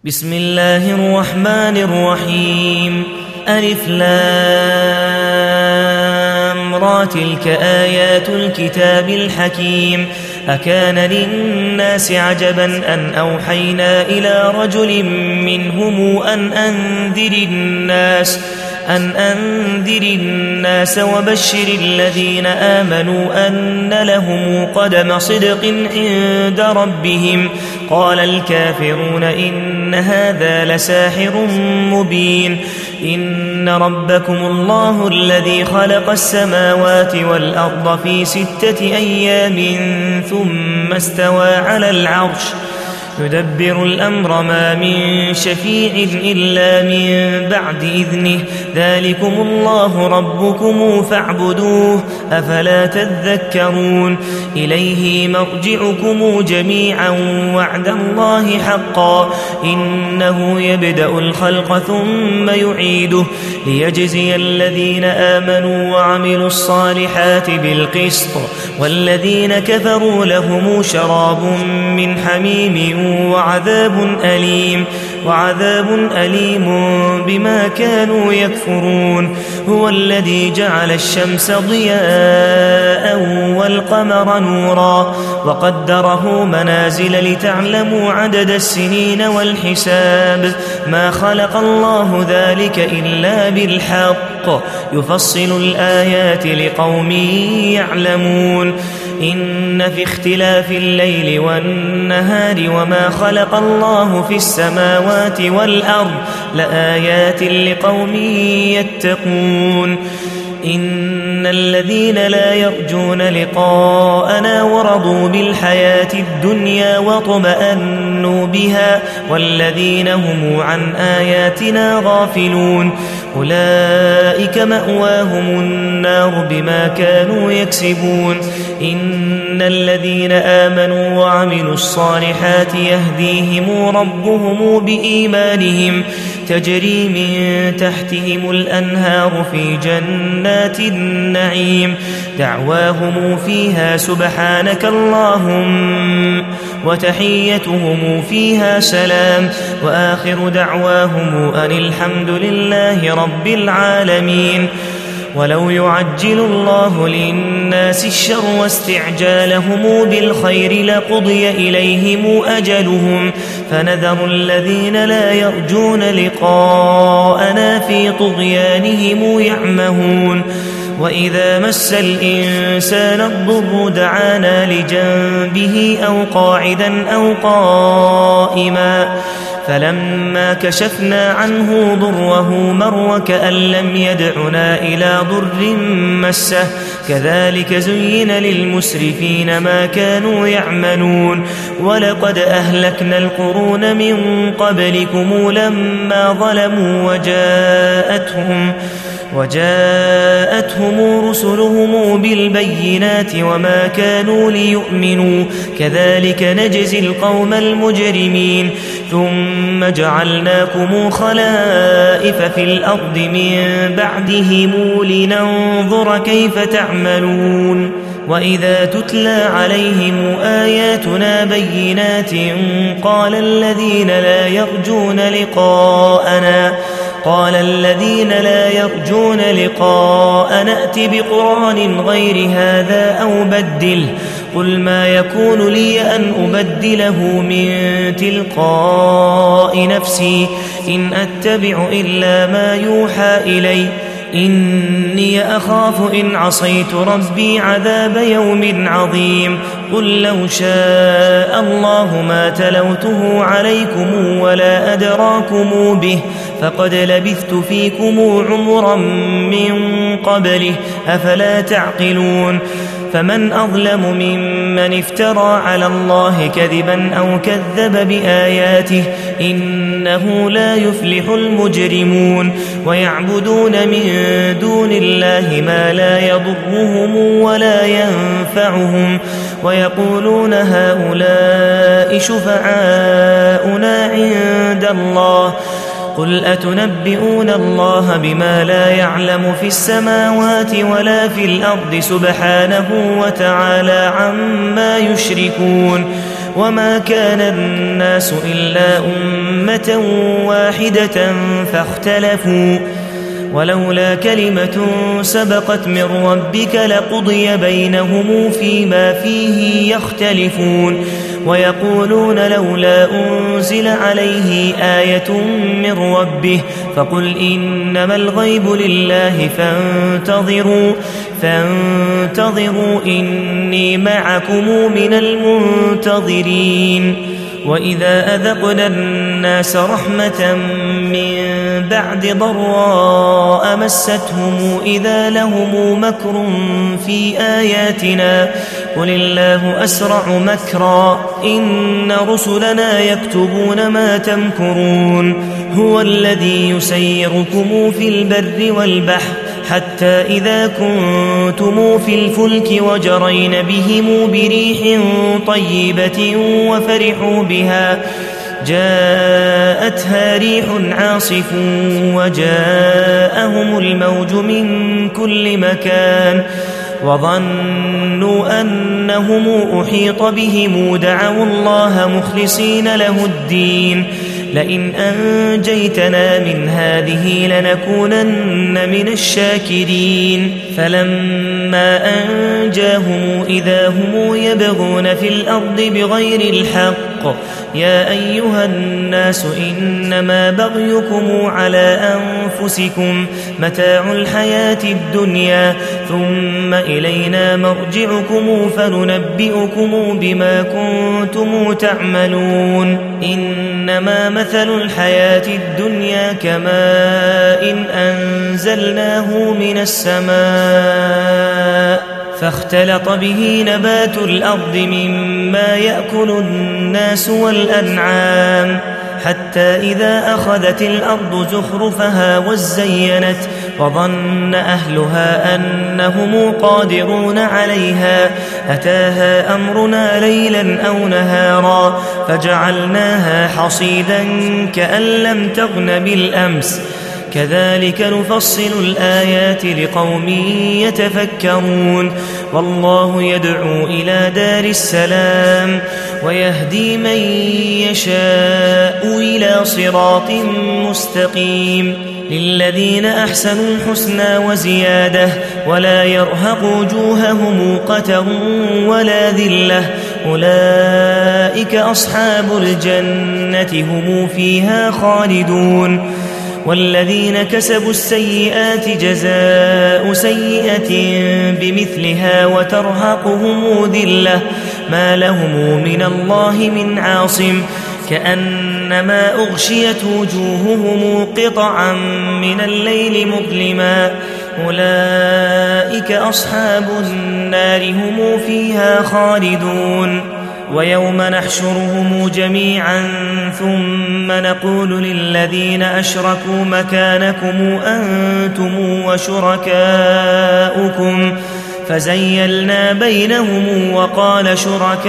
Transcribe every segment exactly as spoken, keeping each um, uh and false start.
بسم الله الرحمن الرحيم. ألف لام را تلك آيات الكتاب الحكيم. أكان للناس عجبا أن أوحينا إلى رجل منهم أن أنذر الناس أن أنذر الناس وبشر الذين آمنوا أن لهم قدم صدق عند ربهم. قال الكافرون إن هذا لساحر مبين. إن ربكم الله الذي خلق السماوات والأرض في ستة أيام ثم استوى على العرش يدبر الأمر ما من شفيع إلا من بعد إذنه. ذلكم الله ربكم فاعبدوه أفلا تذكرون. إليه مرجعكم جميعا وعد الله حقا إنه يبدأ الخلق ثم يعيده ليجزي الذين آمنوا وعملوا الصالحات بالقسط والذين كفروا لهم شراب من حميم وعذاب أليم وعذاب أليم بما كانوا يكفرون. هو الذي جعل الشمس ضياء والقمر نورا وقدره منازل لتعلموا عدد السنين والحساب. ما خلق الله ذلك إلا بالحق يفصل الآيات لقوم يعلمون. إن في اختلاف الليل والنهار وما خلق الله في السماوات والأرض لآيات لقوم يتقون. إن الذين لا يرجون لقاءنا ورضوا بالحياة الدنيا واطمأنوا بها والذين هم عن آياتنا غافلون أولئك مأواهم النار بما كانوا يكسبون. إن الذين آمنوا وعملوا الصالحات يهديهم ربهم بإيمانهم تجري من تحتهم الأنهار في جنات النعيم دعواهم فيها سبحانك اللهم وتحيتهم فيها سلام وآخر دعواهم أن الحمد لله رب العالمين. ولو يعجل الله للناس الشر واستعجالهم بالخير لقضي إليهم أجلهم فنذر الذين لا يرجون لقاءنا في طغيانهم يعمهون. وإذا مس الإنسان الضر دعانا لجنبه أو قاعدا أو قائما فلما كشفنا عنه ضره مر كأن لم يدعنا إلى ضر مسه كذلك زين للمسرفين ما كانوا يعملون. ولقد أهلكنا القرون من قبلكم لما ظلموا وجاءتهم وجاءتهم رسلهم بالبينات وما كانوا ليؤمنوا كذلك نجزي القوم المجرمين. ثم جعلناكم خلائف في الأرض من بعدهم لننظر كيف تعملون. وإذا تتلى عليهم آياتنا بينات قال الذين لا يرجون لقاءنا قال الذين لا يرجون لقاءنا ائت بقرآن غير هذا أو بدله قل ما يكون لي أن أبدله من تلقاء نفسي إن أتبع إلا ما يوحى إلي إني أخاف إن عصيت ربي عذاب يوم عظيم. قل لو شاء الله ما تلوته عليكم ولا أدراكم به فقد لبثت فيكم عمرا من قبله أفلا تعقلون. فمن أظلم ممن افترى على الله كذبا أو كذب بآياته إنه لا يفلح المجرمون. ويعبدون من دون الله ما لا يضرهم ولا ينفعهم ويقولون هؤلاء شفعاؤنا عند الله قل أتنبئون الله بما لا يعلم في السماوات ولا في الأرض سبحانه وتعالى عما يشركون. وما كان الناس إلا أمة واحدة فاختلفوا ولولا كلمة سبقت من ربك لقضي بينهم فيما فيه يختلفون ويقولون لولا أنزل عليه آية من ربه فقل إنما الغيب لله فانتظروا فانتظروا إني معكم من المنتظرين وإذا أذقنا الناس رحمة من بعد ضراء مستهم إذا لهم مكر في آياتنا قل الله أسرع مكرا إن رسلنا يكتبون ما تمكرون هو الذي يسيركم في البر والبحر حتى إذا كنتم في الفلك وجرين بهم بريح طيبة وفرحوا بها جاءتها ريح عاصف وجاءهم الموج من كل مكان وظنوا أنهم أحيط بهم دعوا الله مخلصين له الدين لئن أنجيتنا من هذه لنكونن من الشاكرين فلما أنجاهم إذا هم يبغون في الأرض بغير الحق يا أيها الناس إنما بغيكم على أنفسكم متاع الحياة الدنيا ثم إلينا مرجعكم فننبئكم بما كنتم تعملون إنما مثل الحياة الدنيا كماء إن أنزلناه من السماء فاختلط به نبات الأرض مما يأكل الناس والأنعام حتى إذا أخذت الأرض زخرفها وزينت وظن أهلها أنهم قادرون عليها أتاها أمرنا ليلا أو نهارا فجعلناها حصيدا كأن لم تغن بالأمس كذلك نفصل الآيات لقوم يتفكرون والله يدعو إلى دار السلام ويهدي من يشاء إلى صراط مستقيم للذين أحسنوا الحسنى وزيادة ولا يرهق وجوههم قتر ولا ذلة أولئك أصحاب الجنة هم فيها خالدون والذين كسبوا السيئات جزاء سيئة بمثلها وترهقهم ذلة ما لهم من الله من عاصم كأنما أغشيت وجوههم قطعا من الليل مظلما أولئك أصحاب النار هم فيها خالدون ويوم نحشرهم جميعا ثم نقول للذين أشركوا مكانكم أنتم وشركاؤكم فزيلنا بينهم وقال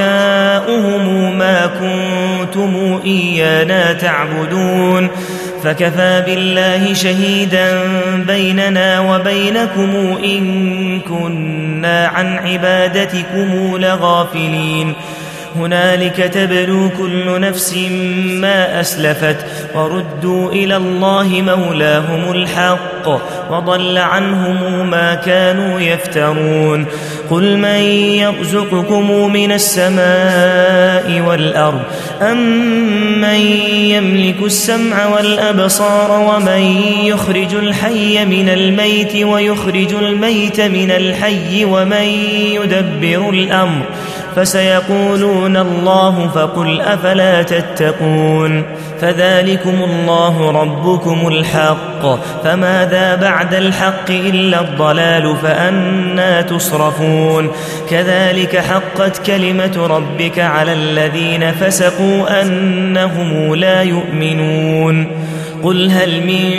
شركاؤهم ما كنتم إيانا تعبدون فكفى بالله شهيدا بيننا وبينكم إن كنا عن عبادتكم لغافلين هنالك تبلو كل نفس ما أسلفت وردوا إلى الله مولاهم الحق وضل عنهم ما كانوا يفترون قل من يرزقكم من السماء والأرض أم من يملك السمع والأبصار ومن يخرج الحي من الميت ويخرج الميت من الحي ومن يدبر الأمر فسيقولون الله فقل أفلا تتقون فذلكم الله ربكم الحق فماذا بعد الحق إلا الضلال فأنى تصرفون كذلك حقت كلمة ربك على الذين فسقوا أنهم لا يؤمنون قل هل من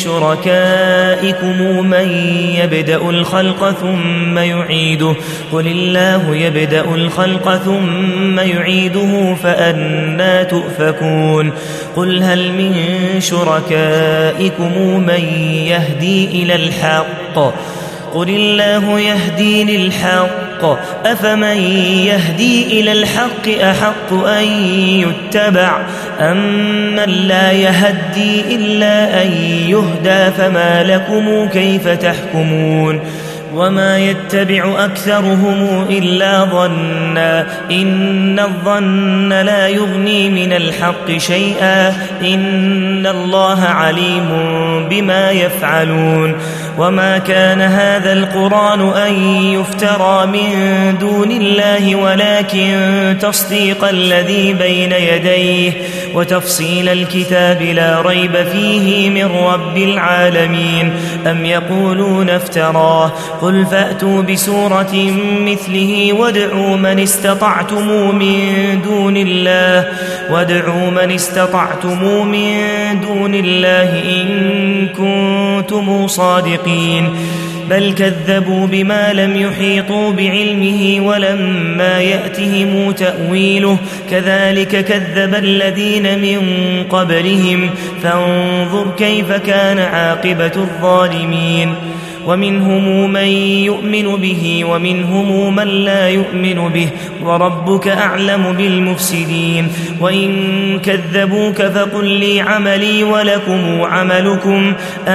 شركائكم من يبدأ الخلق ثم يعيده قل الله يبدأ الخلق ثم يعيده فأنى تؤفكون قل هل من شركائكم من يهدي إلى الحق قل الله يهدي للحق الحق أفمن يهدي إلى الحق أحق أن يتبع أمن لا يهدي إلا أن يهدى فما لكم كيف تحكمون وما يتبع أكثرهم إلا ظنا إن الظن لا يغني من الحق شيئا إن الله عليم بما يفعلون وما كان هذا القرآن أن يفترى من دون الله ولكن تصديق الذي بين يديه وتفصيل الكتاب لا ريب فيه من رب العالمين أم يقولون افتراه قل فأتوا بسورة مثله وادعوا من استطعتم من دون الله وادعوا من استطعتم من دون الله إن كنتم صادقين بل كذبوا بما لم يحيطوا بعلمه ولما يأتهم تأويله كذلك كذب الذين من قبلهم فانظر كيف كان عاقبة الظالمين ومنهم من يؤمن به ومنهم من لا يؤمن به وربك أعلم بالمفسدين وإن كذبوك فقل لي عملي ولكم عملكم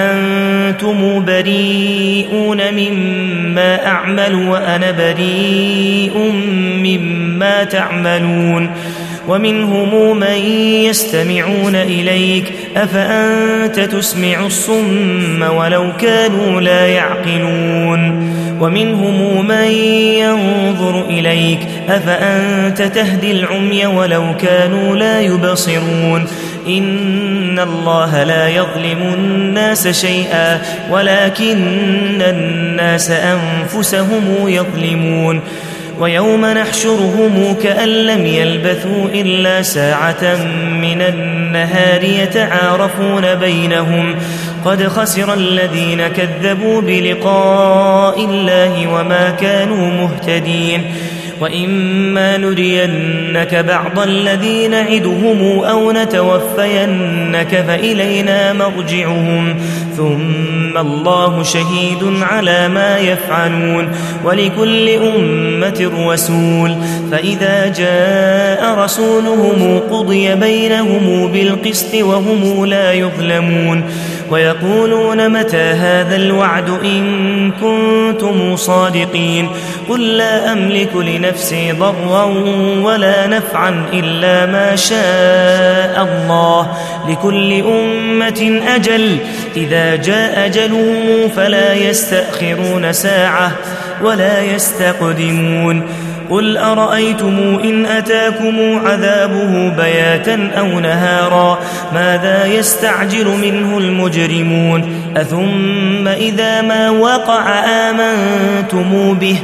أنتم بريئون مما أعمل وأنا بريء مما تعملون ومنهم من يستمعون إليك أفأنت تسمع الصم ولو كانوا لا يعقلون ومنهم من ينظر إليك أفأنت تهدي العمي ولو كانوا لا يبصرون إن الله لا يظلم الناس شيئا ولكن الناس أنفسهم يظلمون ويوم نحشرهم كأن لم يلبثوا إلا ساعة من النهار يتعارفون بينهم قد خسر الذين كذبوا بلقاء الله وما كانوا مهتدين وإما نرينك بعض الذي نعدهم أو نتوفينك فإلينا مرجعهم ثم الله شهيد على ما يفعلون ولكل أمة رسول فإذا جاء رسولهم قضي بينهم بالقسط وهم لا يظلمون ويقولون متى هذا الوعد إن كنتم صادقين قل لا أملك لنفسي ضرا ولا نفعا إلا ما شاء الله لكل أمة أجل إذا جاء أجلهم فلا يستأخرون ساعة ولا يستقدمون قل أرأيتم إن أتاكم عذابه بياتا أو نهارا ماذا يستعجل منه المجرمون أثم إذا ما وقع آمنتم به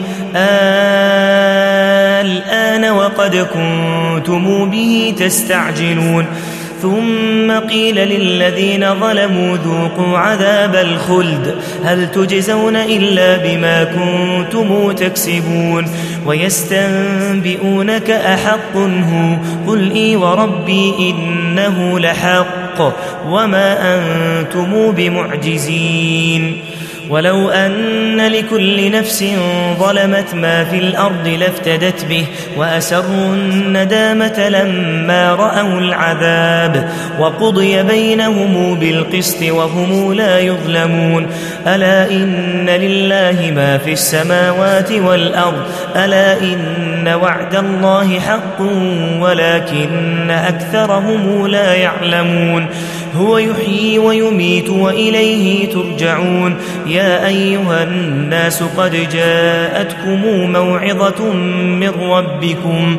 الآن وقد كنتم به تستعجلون ثم قيل للذين ظلموا ذوقوا عذاب الخلد هل تجزون إلا بما كنتم تكسبون ويستنبئونك أحق هو قل إي وربي إنه لحق وما أنتم بمعجزين ولو أن لكل نفس ظلمت ما في الأرض لافتدت به وأسروا الندامة لما رأوا العذاب وقضي بينهم بالقسط وهم لا يظلمون ألا إن لله ما في السماوات والأرض ألا إن وعد الله حق ولكن أكثرهم لا يعلمون هو يحيي ويميت وإليه ترجعون يا أيها الناس قد جاءتكم موعظة من ربكم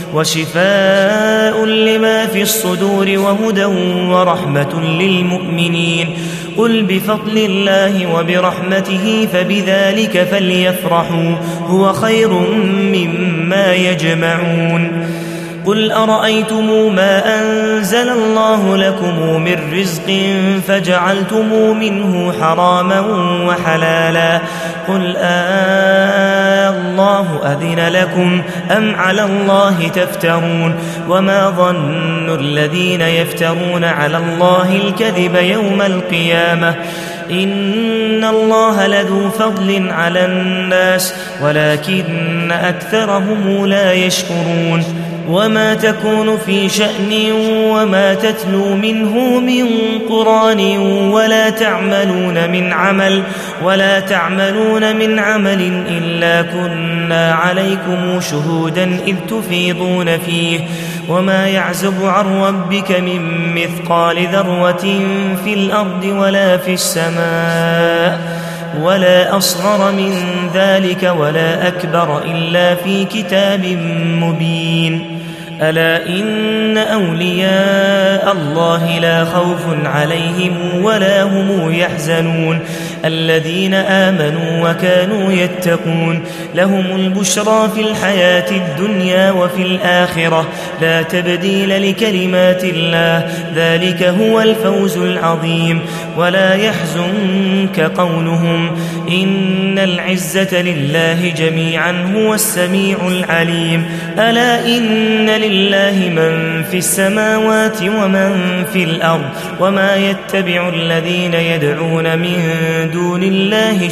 وشفاء لما في الصدور وهدى ورحمة للمؤمنين قل بفضل الله وبرحمته فبذلك فليفرحوا هو خير مما يجمعون قل أرأيتم ما أنزل الله لكم من رزق فجعلتم منه حراما وحلالا قل آه الله أذن لكم أم على الله تفترون وما ظن الذين يفترون على الله الكذب يوم القيامة إن الله لذو فضل على الناس ولكن أكثرهم لا يشكرون وما تكون في شأن وما تتلو منه من قرآن ولا تعملون من عمل ولا تعملون من عمل إلا كنا عليكم شهودا إذ تفيضون فيه وما يعزب عن ربك من مثقال ذرة في الأرض ولا في السماء ولا أصغر من ذلك ولا أكبر إلا في كتاب مبين ألا إن أولياء الله لا خوف عليهم ولا هم يحزنون الذين آمنوا وكانوا يتقون لهم البشرى في الحياة الدنيا وفي الآخرة لا تبديل لكلمات الله ذلك هو الفوز العظيم ولا يحزنك قولهم إن العزة لله جميعا هو السميع العليم ألا إن لله من في السماوات ومن في الأرض وما يتبع الذين يدعون من دون الله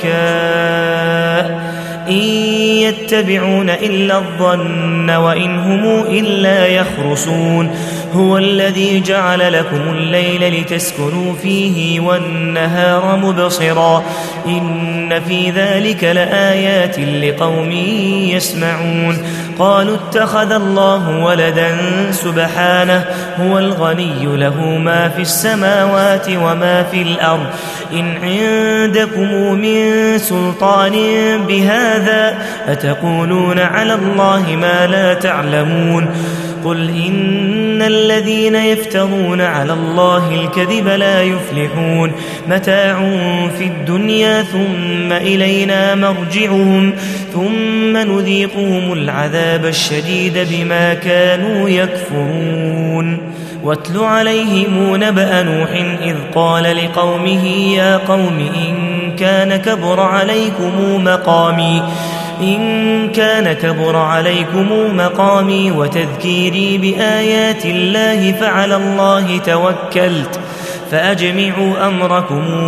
شركاء إن يتبعون إلا الظن وإن هم إلا يخرصون هو الذي جعل لكم الليل لتسكنوا فيه والنهار مبصرا إن في ذلك لآيات لقوم يسمعون قالوا اتخذ الله ولدا سبحانه هو الغني له ما في السماوات وما في الأرض إن عندكم من سلطان بهذا أتقولون على الله ما لا تعلمون قل إن الذين يفترون على الله الكذب لا يفلحون متاع في الدنيا ثم إلينا مرجعهم ثم نذيقهم العذاب الشديد بما كانوا يكفرون واتل عليهم نبأ نوح إذ قال لقومه يا قوم إن كان كبر عليكم مقامي إن كان كبر عليكم مقامي وتذكيري بآيات الله فعلى الله توكلت فأجمعوا أمركم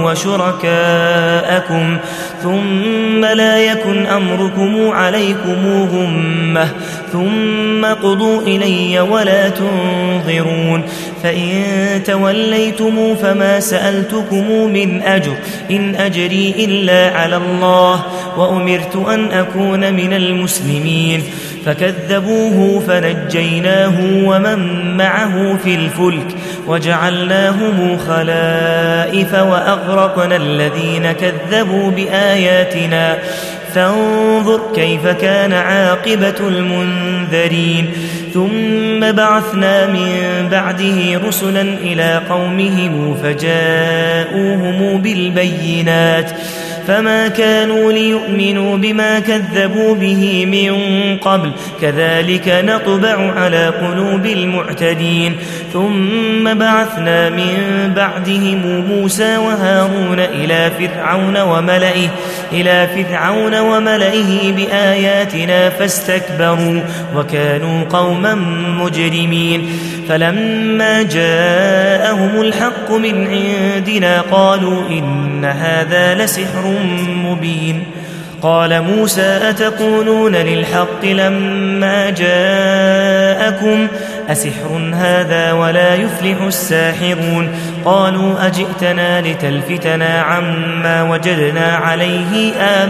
وشركاءكم ثم لا يكن أمركم عليكم غمة ثم قضوا إلي ولا تنظرون فإن توليتم فما سألتكم من أجر إن أجري إلا على الله وأمرت أن أكون من المسلمين فكذبوه فنجيناه ومن معه في الفلك وجعلناهم خلائف وأغرقنا الذين كذبوا بآياتنا فانظر كيف كان عاقبة المنذرين ثم بعثنا من بعده رسلا إلى قومهم فجاءوهم بالبينات فما كانوا ليؤمنوا بما كذبوا به من قبل كذلك نطبع على قلوب المعتدين ثم بعثنا من بعدهم موسى وهارون إلى فرعون وملئه إلى فرعون وملئه بآياتنا فاستكبروا وكانوا قوما مجرمين فلما جاءهم الحق من عندنا قالوا إن هذا لسحر مبين قال موسى أتقولون للحق لما جاءكم أسحر هذا ولا يفلح الساحرون قالوا أجئتنا لتلفتنا عما وجدنا عليه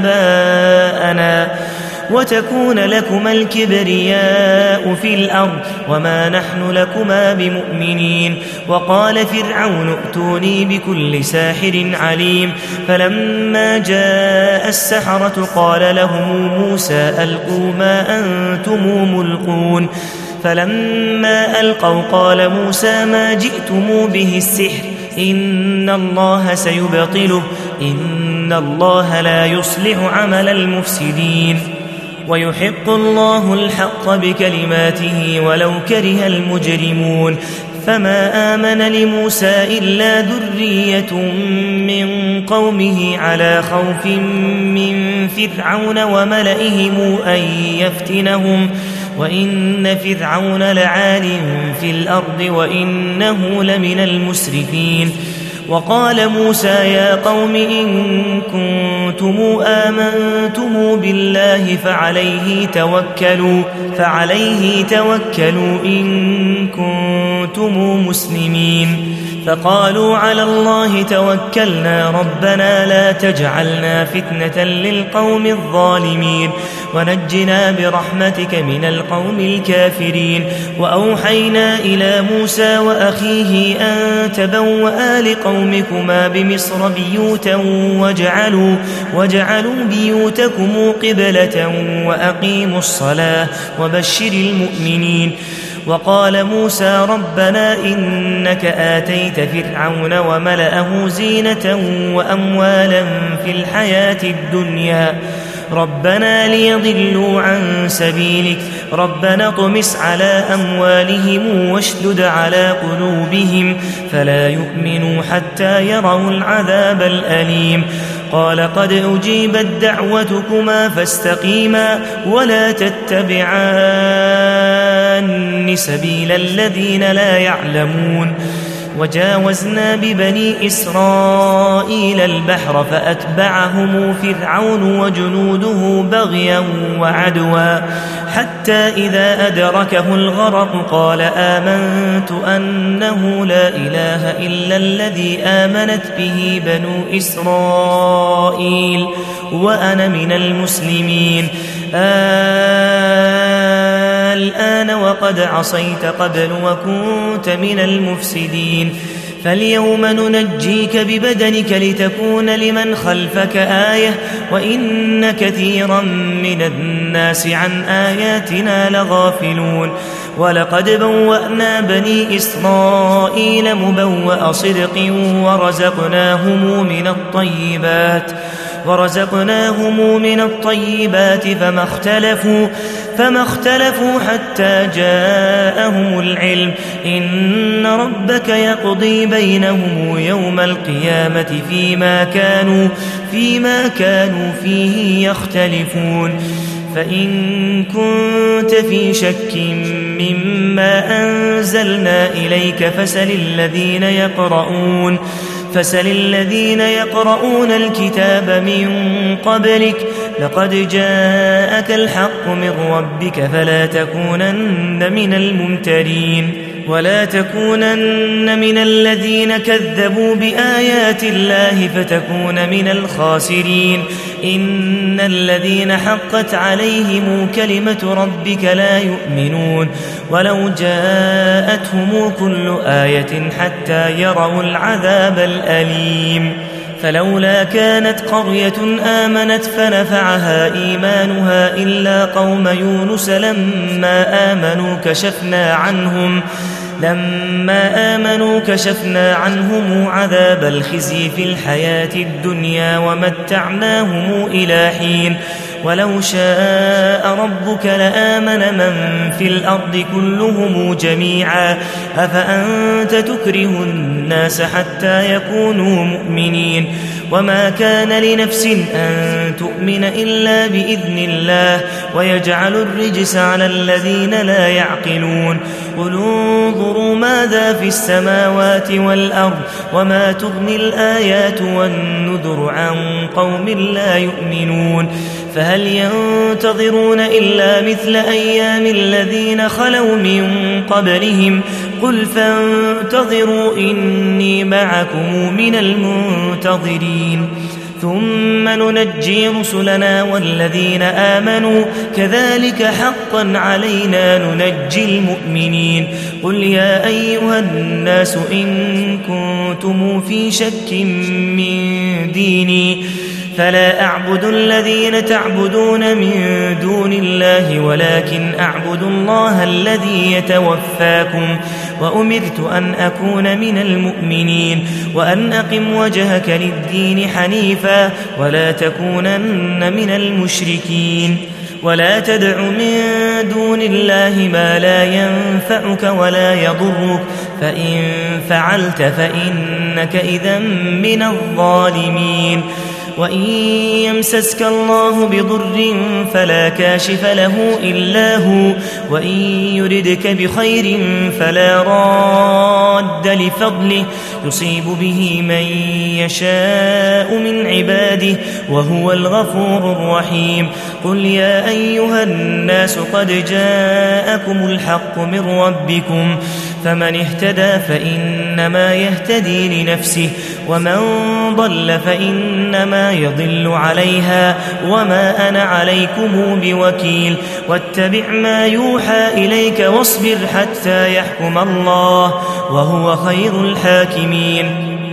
آباءنا وتكون لكما الكبرياء في الأرض وما نحن لكما بمؤمنين وقال فرعون ائتوني بكل ساحر عليم فلما جاء السحرة قال لهم موسى ألقوا ما أنتم ملقون فلما ألقوا قال موسى ما جئتم به السحر إن الله سيبطله إن الله لا يصلح عمل المفسدين ويحق الله الحق بكلماته ولو كره المجرمون فما آمن لموسى إلا ذرية من قومه على خوف من فرعون وملئهم أن يفتنهم وإن فرعون لعال في الأرض وإنه لمن المسرفين وقال موسى يا قوم إن كنتم آمنتم بالله فعليه توكلوا فعليه توكلوا إن كنتم مسلمين فقالوا على الله توكلنا ربنا لا تجعلنا فتنة للقوم الظالمين ونجنا برحمتك من القوم الكافرين وأوحينا إلى موسى وأخيه أن تبوأ لقومكما بمصر بيوتا وجعلوا, وجعلوا بيوتكم قبلة وأقيموا الصلاة وبشر المؤمنين وقال موسى ربنا إنك آتيت فرعون وملأه زينة وأموالا في الحياة الدنيا ربنا ليضلوا عن سبيلك ربنا اطمس على أموالهم واشدد على قلوبهم فلا يؤمنوا حتى يروا العذاب الأليم قال قد أجيبت دعوتكما فاستقيما ولا تتبعان سبيل الذين لا يعلمون وجاوزنا ببني إسرائيل البحر فأتبعهم فرعون وجنوده بغيا وعدوا حتى إذا أدركه الغرق قال آمنت أنه لا إله إلا الذي آمنت به بنو إسرائيل وأنا من المسلمين الآن وقد عصيت قبل وكنت من المفسدين فاليوم ننجيك ببدنك لتكون لمن خلفك آية وإن كثيرا من الناس عن آياتنا لغافلون ولقد بوأنا بني إسرائيل مبوأ صدق ورزقناهم من الطيبات ورزقناهم من الطيبات فما اختلفوا فما اختلفوا حتى جاءهم العلم إن ربك يقضي بينهم يوم القيامة فيما كانوا فيما كانوا فيه يختلفون فإن كنت في شك مما أنزلنا إليك فسل الذين يقرؤون فسل الذين يقرؤون الكتاب من قبلك لقد جاءك الحق من ربك فلا تكونن من الممترين ولا تكونن من الذين كذبوا بآيات الله فتكون من الخاسرين إن الذين حقت عليهم كلمة ربك لا يؤمنون ولو جاءتهم كل آية حتى يروا العذاب الأليم فلولا كانت قرية آمنت فنفعها إيمانها إلا قوم يونس لما آمنوا كشفنا عنهم لما آمنوا كشفنا عنهم عذاب الخزي في الحياة الدنيا ومتعناهم إلى حين ولو شاء ربك لآمن من في الأرض كلهم جميعا أفأنت تكره الناس حتى يكونوا مؤمنين وما كان لنفس أن تؤمن إلا بإذن الله ويجعل الرجس على الذين لا يعقلون قل انظروا ماذا في السماوات والأرض وما تغني الآيات والنذر عن قوم لا يؤمنون فهل ينتظرون إلا مثل أيام الذين خلوا من قبلهم قل فانتظروا إني معكم من المنتظرين ثم ننجي رسلنا والذين آمنوا كذلك حقا علينا ننجي المؤمنين قل يا أيها الناس إن كنتم في شك من ديني فلا أعبد الذين تعبدون من دون الله ولكن أعبد الله الذي يتوفاكم وأمرت أن أكون من المؤمنين وأن أقم وجهك للدين حنيفا ولا تكونن من المشركين ولا تدع من دون الله ما لا ينفعك ولا يضرك فإن فعلت فإنك إذا من الظالمين وإن يمسسك الله بضر فلا كاشف له إلا هو وإن يردك بخير فلا راد لفضله يصيب به من يشاء من عباده وهو الغفور الرحيم قل يا أيها الناس قد جاءكم الحق من ربكم فمن اهتدى فإنما يهتدي لنفسه ومن ضل فإنما يضل عليها وما أنا عليكم بوكيل واتبع ما يوحى إليك واصبر حتى يحكم الله وهو خير الحاكمين